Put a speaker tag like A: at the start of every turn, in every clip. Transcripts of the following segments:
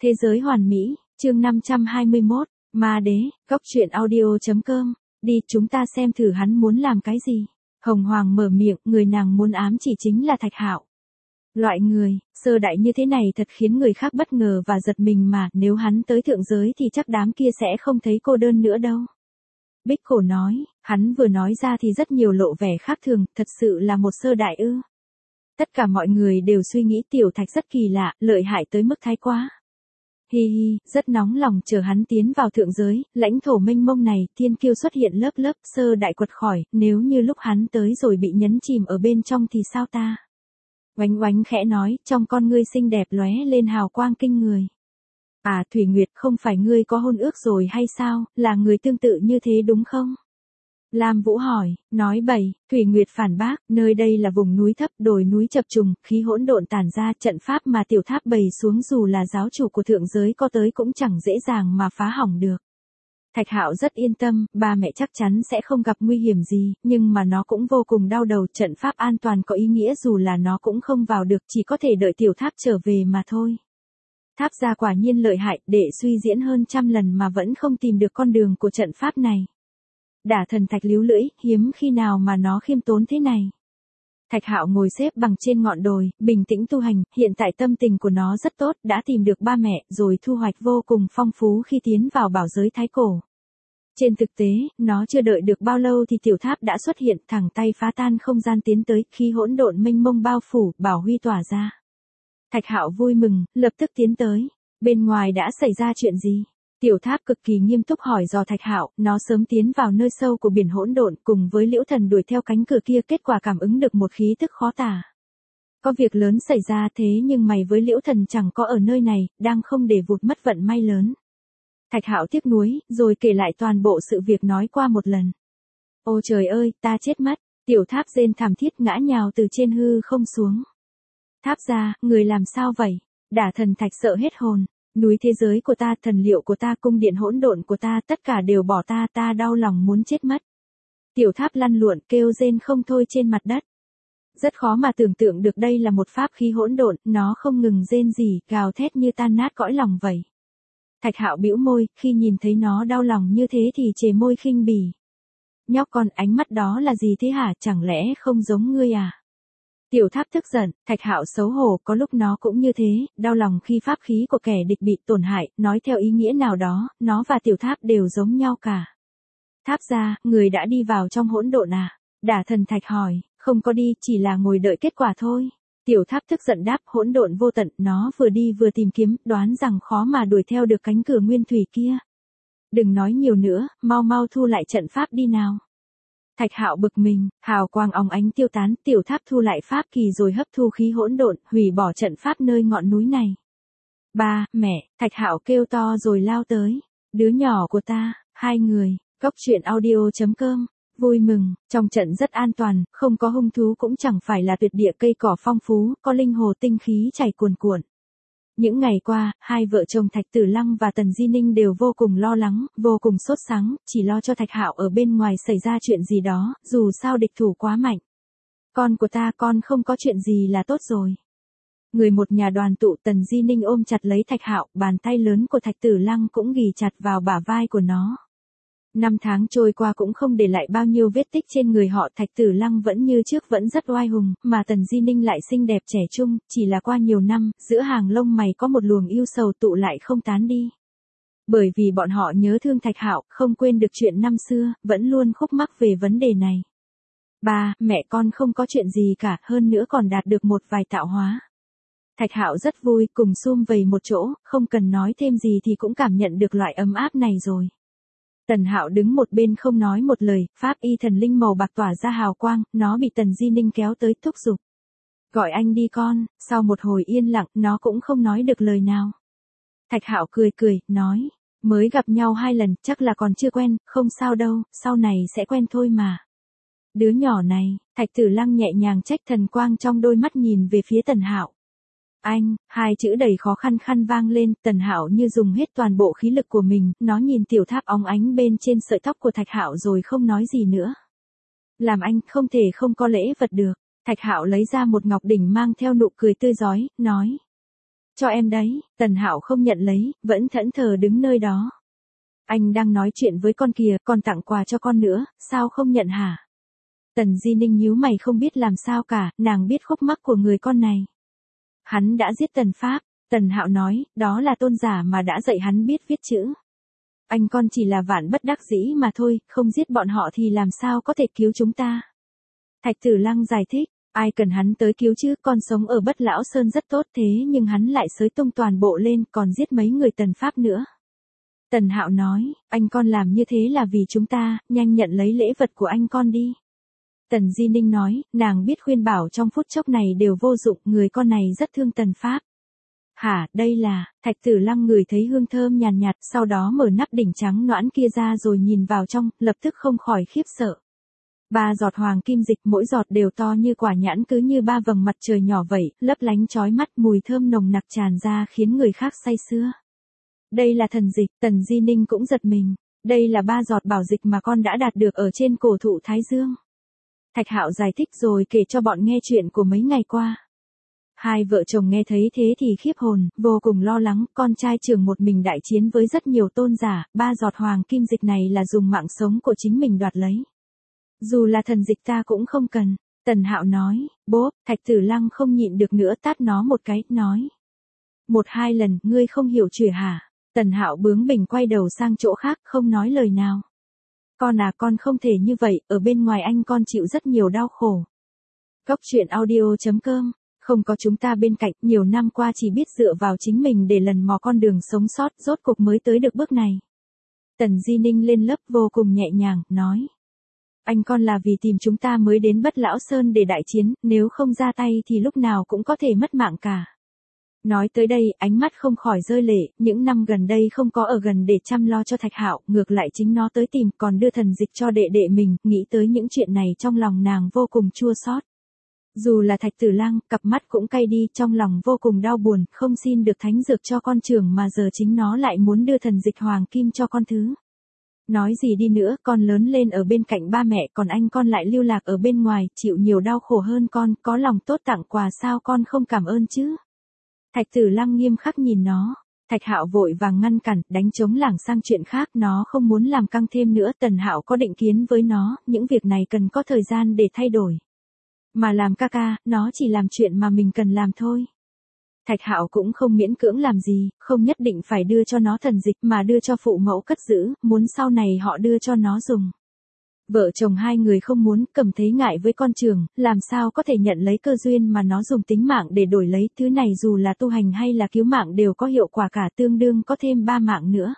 A: Thế giới hoàn mỹ, chương 521, Ma đế, góc truyện audio.com, đi chúng ta xem thử hắn muốn làm cái gì. Hồng Hoàng mở miệng, người nàng muốn ám chỉ chính là Thạch Hạo. Loại người, sơ đại như thế này thật khiến người khác bất ngờ và giật mình mà, nếu hắn tới thượng giới thì chắc đám kia sẽ không thấy cô đơn nữa đâu. Bích Khổ nói, hắn vừa nói ra thì rất nhiều lộ vẻ khác thường, thật sự là một sơ đại ư. Tất cả mọi người đều suy nghĩ Tiểu Thạch rất kỳ lạ, lợi hại tới mức thái quá. Hi hi, rất nóng lòng chờ hắn tiến vào thượng giới, lãnh thổ mênh mông này, thiên kiêu xuất hiện lớp lớp, sơ đại quật khỏi, nếu như lúc hắn tới rồi bị nhấn chìm ở bên trong thì sao ta? Oánh oánh khẽ nói, trong con ngươi xinh đẹp lóe lên hào quang kinh người. À Thủy Nguyệt, không phải ngươi có hôn ước rồi hay sao, là người tương tự như thế đúng không? Lam Vũ hỏi, nói bậy, Thủy Nguyệt phản bác, nơi đây là vùng núi thấp, đồi núi chập trùng, khí hỗn độn tản ra, trận pháp mà tiểu tháp bày xuống dù là giáo chủ của thượng giới có tới cũng chẳng dễ dàng mà phá hỏng được. Thạch Hạo rất yên tâm, ba mẹ chắc chắn sẽ không gặp nguy hiểm gì, nhưng mà nó cũng vô cùng đau đầu, trận pháp an toàn có ý nghĩa dù là nó cũng không vào được, chỉ có thể đợi tiểu tháp trở về mà thôi. Tháp gia quả nhiên lợi hại, để suy diễn hơn 100 lần mà vẫn không tìm được con đường của trận pháp này. Đả thần thạch líu lưỡi, hiếm khi nào mà nó khiêm tốn thế này. Thạch Hạo ngồi xếp bằng trên ngọn đồi, bình tĩnh tu hành, hiện tại tâm tình của nó rất tốt, đã tìm được ba mẹ, rồi thu hoạch vô cùng phong phú khi tiến vào bảo giới thái cổ. Trên thực tế, nó chưa đợi được bao lâu thì tiểu tháp đã xuất hiện, thẳng tay phá tan không gian tiến tới, khi hỗn độn mênh mông bao phủ, bảo huy tỏa ra. Thạch Hạo vui mừng, lập tức tiến tới. Bên ngoài đã xảy ra chuyện gì? Tiểu tháp cực kỳ nghiêm túc hỏi dò Thạch Hạo, nó sớm tiến vào nơi sâu của biển hỗn độn cùng với Liễu Thần đuổi theo cánh cửa kia, kết quả cảm ứng được một khí tức khó tả. Có việc lớn xảy ra thế nhưng mày với Liễu Thần chẳng có ở nơi này, đang không để vụt mất vận may lớn. Thạch Hạo tiếc nuối, rồi kể lại toàn bộ sự việc nói qua một lần. Ôi trời ơi, ta chết mất, tiểu tháp rên thảm thiết ngã nhào từ trên hư không xuống. Tháp gia, người làm sao vậy? Đả thần thạch sợ hết hồn. Núi thế giới của ta, thần liệu của ta, cung điện hỗn độn của ta, tất cả đều bỏ ta, ta đau lòng muốn chết mất. Tiểu tháp lăn lộn kêu rên không thôi trên mặt đất. Rất khó mà tưởng tượng được đây là một pháp khí hỗn độn, nó không ngừng rên rỉ, gào thét như tan nát cõi lòng vậy. Thạch Hạo bĩu môi, khi nhìn thấy nó đau lòng như thế thì chề môi khinh bỉ. Nhóc con, ánh mắt đó là gì thế hả, chẳng lẽ không giống ngươi à? Tiểu tháp tức giận, Thạch Hạo xấu hổ, có lúc nó cũng như thế, đau lòng khi pháp khí của kẻ địch bị tổn hại, nói theo ý nghĩa nào đó, nó và tiểu tháp đều giống nhau cả. Tháp gia, người đã đi vào trong hỗn độn à? Đả thần thạch hỏi, không có đi, chỉ là ngồi đợi kết quả thôi. Tiểu tháp tức giận đáp, hỗn độn vô tận, nó vừa đi vừa tìm kiếm, đoán rằng khó mà đuổi theo được cánh cửa nguyên thủy kia. Đừng nói nhiều nữa, mau mau thu lại trận pháp đi nào. Thạch Hạo bực mình, hào quang óng ánh tiêu tán, tiểu tháp thu lại pháp kỳ rồi hấp thu khí hỗn độn, hủy bỏ trận pháp nơi ngọn núi này. Ba, mẹ, Thạch Hạo kêu to rồi lao tới. Đứa nhỏ của ta, hai người, góc truyện audio.com, vui mừng, trong trận rất an toàn, không có hung thú cũng chẳng phải là tuyệt địa, cây cỏ phong phú, có linh hồ tinh khí chảy cuồn cuộn. Những ngày qua, hai vợ chồng Thạch Tử Lăng và Tần Di Ninh đều vô cùng lo lắng, vô cùng sốt sắng, chỉ lo cho Thạch Hạo ở bên ngoài xảy ra chuyện gì đó, dù sao địch thủ quá mạnh. Con của ta, con không có chuyện gì là tốt rồi. Người một nhà đoàn tụ, Tần Di Ninh ôm chặt lấy Thạch Hạo, bàn tay lớn của Thạch Tử Lăng cũng ghì chặt vào bả vai của nó. 5 tháng trôi qua cũng không để lại bao nhiêu vết tích trên người họ, Thạch Tử Lăng vẫn như trước, vẫn rất oai hùng, mà Tần Di Ninh lại xinh đẹp trẻ trung, chỉ là qua nhiều năm, giữa hàng lông mày có một luồng yêu sầu tụ lại không tán đi. Bởi vì bọn họ nhớ thương Thạch Hạo, không quên được chuyện năm xưa, vẫn luôn khúc mắc về vấn đề này. Ba, mẹ con không có chuyện gì cả, hơn nữa còn đạt được một vài tạo hóa. Thạch Hạo rất vui, cùng sum vầy một chỗ, không cần nói thêm gì thì cũng cảm nhận được loại ấm áp này rồi. Tần Hạo đứng một bên không nói một lời, pháp y thần linh màu bạc tỏa ra hào quang, nó bị Tần Di Ninh kéo tới thúc giục. Gọi anh đi con, sau một hồi yên lặng, nó cũng không nói được lời nào. Thạch Hạo cười cười, nói, mới gặp nhau 2 lần, chắc là còn chưa quen, không sao đâu, sau này sẽ quen thôi mà. Đứa nhỏ này, Thạch Tử Lăng nhẹ nhàng trách, thần quang trong đôi mắt nhìn về phía Tần Hạo. Anh, hai chữ đầy khó khăn vang lên, Tần Hạo như dùng hết toàn bộ khí lực của mình, nó nhìn tiểu tháp óng ánh bên trên sợi tóc của Thạch Hạo rồi không nói gì nữa. Làm anh không thể không có lễ vật được. Thạch Hạo lấy ra một ngọc đỉnh mang theo nụ cười tươi rói, nói. Cho em đấy, Tần Hạo không nhận lấy, vẫn thẫn thờ đứng nơi đó. Anh đang nói chuyện với con kìa, còn tặng quà cho con nữa, sao không nhận hả? Tần Di Ninh nhíu mày không biết làm sao cả, nàng biết khúc mắc của người con này. Hắn đã giết Tần Pháp, Tần Hạo nói, đó là tôn giả mà đã dạy hắn biết viết chữ. Anh con chỉ là vạn bất đắc dĩ mà thôi, không giết bọn họ thì làm sao có thể cứu chúng ta. Thạch Tử Lăng giải thích, ai cần hắn tới cứu chứ, con sống ở Bất Lão Sơn rất tốt thế nhưng hắn lại xới tung toàn bộ lên còn giết mấy người Tần Pháp nữa. Tần Hạo nói, anh con làm như thế là vì chúng ta, nhanh nhận lấy lễ vật của anh con đi. Tần Di Ninh nói, nàng biết khuyên bảo trong phút chốc này đều vô dụng, người con này rất thương Tần Pháp. Hả, đây là, Thạch Tử Lăng ngửi thấy hương thơm nhàn nhạt, sau đó mở nắp đỉnh trắng nõn kia ra rồi nhìn vào trong, lập tức không khỏi khiếp sợ. 3 giọt hoàng kim dịch mỗi giọt đều to như quả nhãn cứ như 3 vầng mặt trời nhỏ vậy, lấp lánh chói mắt mùi thơm nồng nặc tràn ra khiến người khác say sưa. Đây là thần dịch, Tần Di Ninh cũng giật mình, đây là 3 giọt bảo dịch mà con đã đạt được ở trên cổ thụ Thái Dương. Thạch Hạo giải thích rồi kể cho bọn nghe chuyện của mấy ngày qua. Hai vợ chồng nghe thấy thế thì khiếp hồn, vô cùng lo lắng, con trai trưởng một mình đại chiến với rất nhiều tôn giả, 3 giọt hoàng kim dịch này là dùng mạng sống của chính mình đoạt lấy. Dù là thần dịch ta cũng không cần, Tần Hạo nói, bố, Thạch Tử Lăng không nhịn được nữa tát nó một cái, nói. 1-2 lần, ngươi không hiểu chuyện hả? Tần Hạo bướng bỉnh quay đầu sang chỗ khác, không nói lời nào. Con à, con không thể như vậy, ở bên ngoài anh con chịu rất nhiều đau khổ. Cốc truyện audio.com, không có chúng ta bên cạnh, nhiều năm qua chỉ biết dựa vào chính mình để lần mò con đường sống sót, rốt cục mới tới được bước này. Tần Di Ninh lên lớp vô cùng nhẹ nhàng, nói. Anh con là vì tìm chúng ta mới đến Bất Lão Sơn để đại chiến, nếu không ra tay thì lúc nào cũng có thể mất mạng cả. Nói tới đây, ánh mắt không khỏi rơi lệ, những năm gần đây không có ở gần để chăm lo cho Thạch Hạo, ngược lại chính nó tới tìm còn đưa thần dịch cho đệ đệ mình, nghĩ tới những chuyện này trong lòng nàng vô cùng chua xót. Dù là Thạch Tử Lăng, cặp mắt cũng cay đi, trong lòng vô cùng đau buồn, không xin được thánh dược cho con trưởng mà giờ chính nó lại muốn đưa thần dịch hoàng kim cho con thứ. Nói gì đi nữa, con lớn lên ở bên cạnh ba mẹ, còn anh con lại lưu lạc ở bên ngoài, chịu nhiều đau khổ hơn con, có lòng tốt tặng quà sao con không cảm ơn chứ? Thạch Tử Lăng nghiêm khắc nhìn nó, Thạch Hạo vội vàng ngăn cản, đánh trống lảng sang chuyện khác, nó không muốn làm căng thêm nữa, Tần Hạo có định kiến với nó, những việc này cần có thời gian để thay đổi. Mà làm ca ca, nó chỉ làm chuyện mà mình cần làm thôi. Thạch Hạo cũng không miễn cưỡng làm gì, không nhất định phải đưa cho nó thần dịch mà đưa cho phụ mẫu cất giữ, muốn sau này họ đưa cho nó dùng. Vợ chồng hai người không muốn, Cầm thấy ngại với con trưởng, làm sao có thể nhận lấy cơ duyên mà nó dùng tính mạng để đổi lấy, thứ này dù là tu hành hay là cứu mạng đều có hiệu quả cả, tương đương có thêm 3 mạng nữa.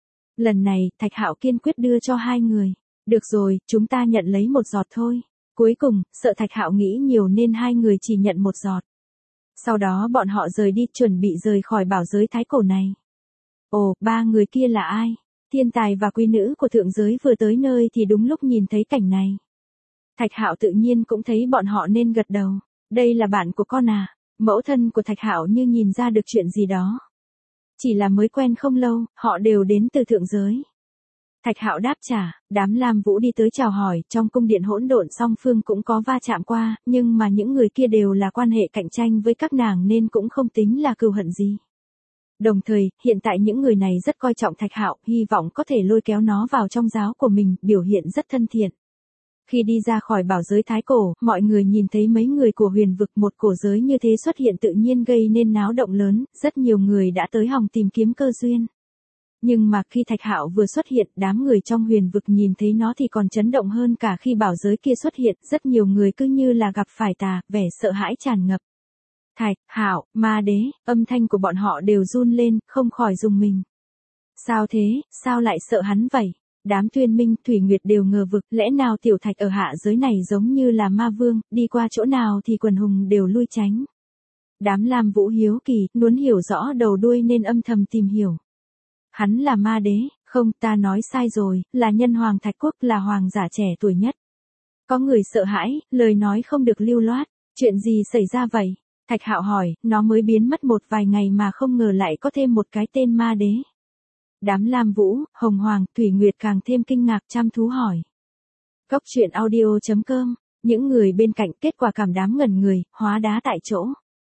A: Lần này, Thạch Hạo kiên quyết đưa cho hai người. Được rồi, chúng ta nhận lấy 1 giọt thôi. Cuối cùng, sợ Thạch Hạo nghĩ nhiều nên hai người chỉ nhận 1 giọt. Sau đó bọn họ rời đi, chuẩn bị rời khỏi bảo giới thái cổ này. Ồ, 3 người kia là ai? Thiên tài và quý nữ của thượng giới vừa tới nơi thì đúng lúc nhìn thấy cảnh này. Thạch Hạo tự nhiên cũng thấy bọn họ nên gật đầu. Đây là bạn của con à? Mẫu thân của Thạch Hạo như nhìn ra được chuyện gì đó. Chỉ là mới quen không lâu, họ đều đến từ thượng giới. Thạch Hạo đáp trả, đám Lam Vũ đi tới chào hỏi, trong cung điện hỗn độn song phương cũng có va chạm qua, nhưng mà những người kia đều là quan hệ cạnh tranh với các nàng nên cũng không tính là cừu hận gì. Đồng thời, hiện tại những người này rất coi trọng Thạch Hạo, hy vọng có thể lôi kéo nó vào trong giáo của mình, biểu hiện rất thân thiện. Khi đi ra khỏi bảo giới thái cổ, mọi người nhìn thấy mấy người của huyền vực, một cổ giới như thế xuất hiện tự nhiên gây nên náo động lớn, rất nhiều người đã tới hòng tìm kiếm cơ duyên. Nhưng mà khi Thạch Hạo vừa xuất hiện, đám người trong huyền vực nhìn thấy nó thì còn chấn động hơn cả khi bảo giới kia xuất hiện, rất nhiều người cứ như là gặp phải tà, vẻ sợ hãi tràn ngập. Thạch Hạo, ma đế, âm thanh của bọn họ đều run lên, không khỏi rùng mình. Sao thế, sao lại sợ hắn vậy? Đám Tuyên Minh, Thủy Nguyệt đều ngờ vực, lẽ nào tiểu Thạch ở hạ giới này giống như là ma vương, đi qua chỗ nào thì quần hùng đều lui tránh. Đám Lam Vũ hiếu kỳ, muốn hiểu rõ đầu đuôi nên âm thầm tìm hiểu. Hắn là ma đế, không, ta nói sai rồi, là nhân hoàng Thạch Quốc, là hoàng giả trẻ tuổi nhất. Có người sợ hãi, lời nói không được lưu loát, chuyện gì xảy ra vậy? Thạch Hạo hỏi, nó mới biến mất một vài ngày mà không ngờ lại có thêm một cái tên ma đế. Đám Lam Vũ, Hồng Hoàng, Thủy Nguyệt càng thêm kinh ngạc chăm thú hỏi. Cốc truyện audio.com, những người bên cạnh kết quả cảm đám ngẩn người, hóa đá tại chỗ.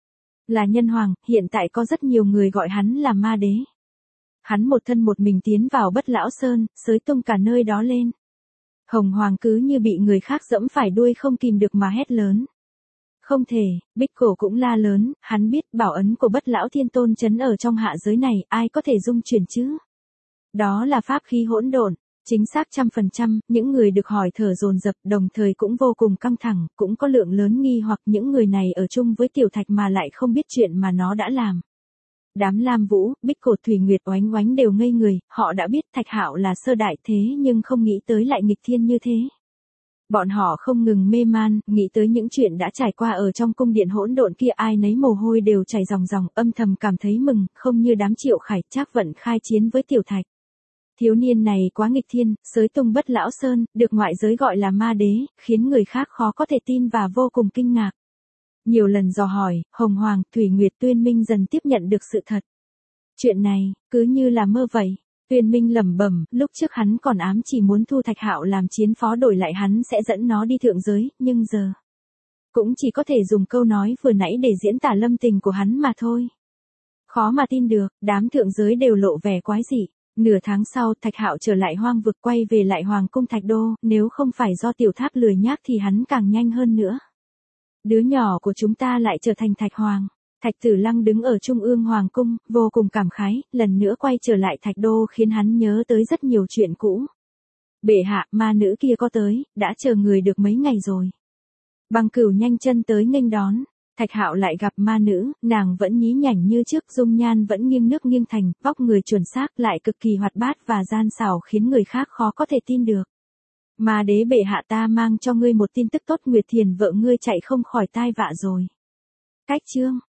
A: Là nhân hoàng, hiện tại có rất nhiều người gọi hắn là ma đế. Hắn một thân một mình tiến vào Bất Lão Sơn, xới tung cả nơi đó lên. Hồng Hoàng cứ như bị người khác dẫm phải đuôi không kìm được mà hét lớn. Không thể, Bích Cổ cũng la lớn, hắn biết bảo ấn của Bất Lão Thiên Tôn trấn ở trong hạ giới này, ai có thể dung chuyển chứ? Đó là pháp khí hỗn độn, chính xác 100%, những người được hỏi thở dồn dập đồng thời cũng vô cùng căng thẳng, cũng có lượng lớn nghi hoặc những người này ở chung với Tiểu Thạch mà lại không biết chuyện mà nó đã làm. Đám Lam Vũ, Bích Cổ, Thủy Nguyệt, Oánh Oánh đều ngây người, họ đã biết Thạch Hạo là sơ đại thế nhưng không nghĩ tới lại nghịch thiên như thế. Bọn họ không ngừng mê man, nghĩ tới những chuyện đã trải qua ở trong cung điện hỗn độn kia, ai nấy mồ hôi đều chảy ròng ròng, âm thầm cảm thấy mừng, không như đám Triệu Khải, Trác Vận khai chiến với Tiểu Thạch. Thiếu niên này quá nghịch thiên, xới tung Bất Lão Sơn, được ngoại giới gọi là ma đế, khiến người khác khó có thể tin và vô cùng kinh ngạc. Nhiều lần dò hỏi, Hồng Hoàng, Thủy Nguyệt, Tuyên Minh dần tiếp nhận được sự thật. Chuyện này, cứ như là mơ vậy. Tuyên Minh lẩm bẩm, lúc trước hắn còn ám chỉ muốn thu Thạch Hạo làm chiến phó đổi lại hắn sẽ dẫn nó đi thượng giới, nhưng giờ cũng chỉ có thể dùng câu nói vừa nãy để diễn tả lâm tình của hắn mà thôi. Khó mà tin được, đám thượng giới đều lộ vẻ quái dị. Nửa tháng sau, Thạch Hạo trở lại hoang vực, quay về lại Hoàng cung Thạch Đô, nếu không phải do Tiểu Tháp lười nhác thì hắn càng nhanh hơn nữa. Đứa nhỏ của chúng ta lại trở thành Thạch Hoàng. Thạch Tử Lăng đứng ở trung ương Hoàng cung, vô cùng cảm khái, lần nữa quay trở lại Thạch Đô khiến hắn nhớ tới rất nhiều chuyện cũ. Bệ hạ, ma nữ kia có tới, đã chờ người được mấy ngày rồi. Băng Cửu nhanh chân tới nghênh đón. Thạch Hạo lại gặp ma nữ, nàng vẫn nhí nhảnh như trước, dung nhan vẫn nghiêng nước nghiêng thành, vóc người chuẩn xác lại cực kỳ hoạt bát và gian xảo khiến người khác khó có thể tin được. Ma đế bệ hạ, ta mang cho ngươi một tin tức tốt, Nguyệt Thiền vợ ngươi chạy không khỏi tai vạ rồi. Cách chương